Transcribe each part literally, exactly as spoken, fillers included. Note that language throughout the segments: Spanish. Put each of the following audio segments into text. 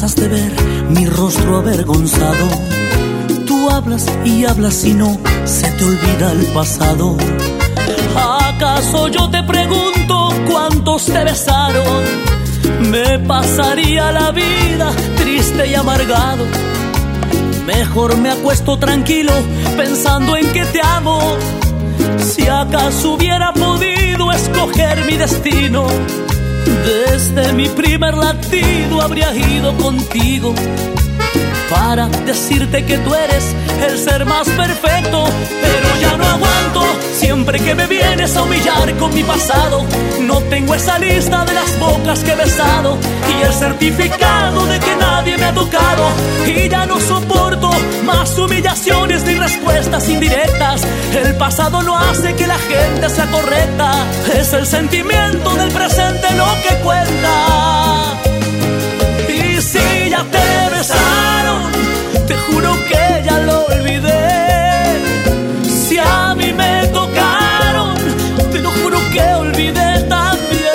cansas de ver mi rostro avergonzado. Tú hablas y hablas y no se te olvida el pasado. ¿Acaso yo te pregunto cuántos te besaron? Me pasaría la vida triste y amargado. Mejor me acuesto tranquilo pensando en que te amo. Si acaso hubiera podido escoger mi destino, desde mi primer latido habría ido contigo para decirte que tú eres el ser más perfecto. Pero ya no aguanto siempre que me vienes a humillar con mi pasado. No tengo esa lista de las bocas que he besado y el certificado de que nadie me ha tocado. Y ya no soporto más humillaciones ni respuestas indirectas. El pasado no hace que la gente sea correcta. Es el sentimiento del presente lo que cuenta. Y si ya te besaron, te juro que ya lo olvidé. Si a mí me tocaron, te lo juro que olvidé también.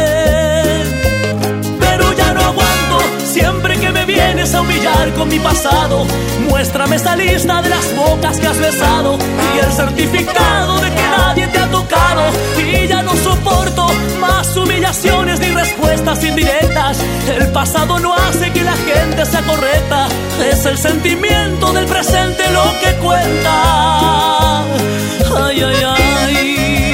Pero ya no aguanto siempre que me vienes a humillar con mi pasado. Muéstrame esa lista de las bocas que has besado y el certificado de que nadie te ha tocado. Y ya no soporto más humillaciones ni respuestas indirectas. El pasado no hace que la gente sea correcta. Es el sentimiento del presente lo que cuenta. Ay, ay, ay.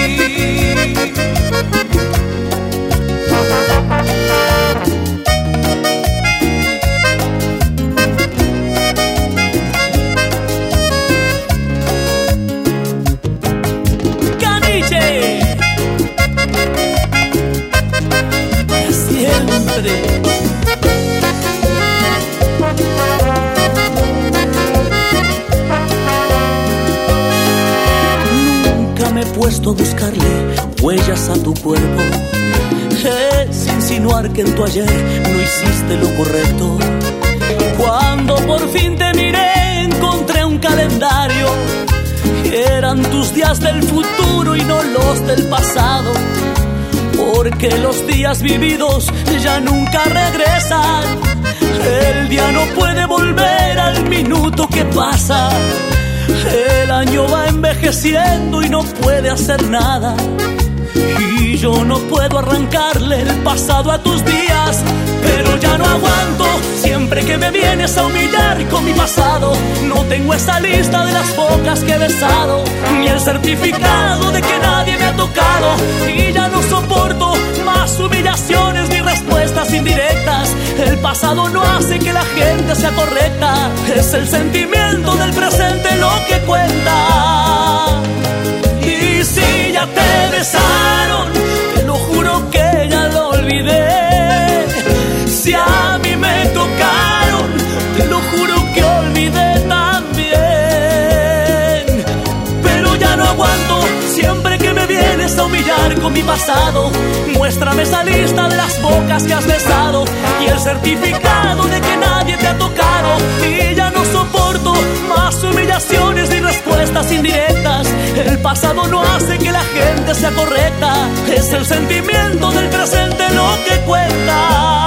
Nunca me he puesto a buscarle huellas a tu cuerpo. Es insinuar que en tu ayer no hiciste lo correcto. Cuando por fin te miré encontré un calendario. Eran tus días del futuro y no los del pasado. Porque los días vividos ya nunca regresan. El día no puede volver al minuto que pasa. El año va envejeciendo y no puede hacer nada. Y yo no puedo arrancarle el pasado a tus días. Pero ya no aguanto siempre que me vienes a humillar con mi pasado. No tengo esa lista de las bocas que he besado, ni el certificado de que nadie me ha tocado. Y ya no soporto más humillaciones ni respuestas indirectas. El pasado no hace que la gente sea correcta. Es el sentimiento del presente lo que cuenta. Y si ya te besaron, te lo juro que ya lo olvidé. Si a mí me tocaron, te lo juro que olvidé también. Pero ya no aguanto siempre que me vienes a humillar con mi pasado. Muéstrame esa lista de las bocas que has besado y el certificado de que nadie te ha tocado. Y ya no soporto más humillaciones ni respuestas indirectas. El pasado no hace que la gente sea correcta. Es el sentimiento del presente lo que cuenta.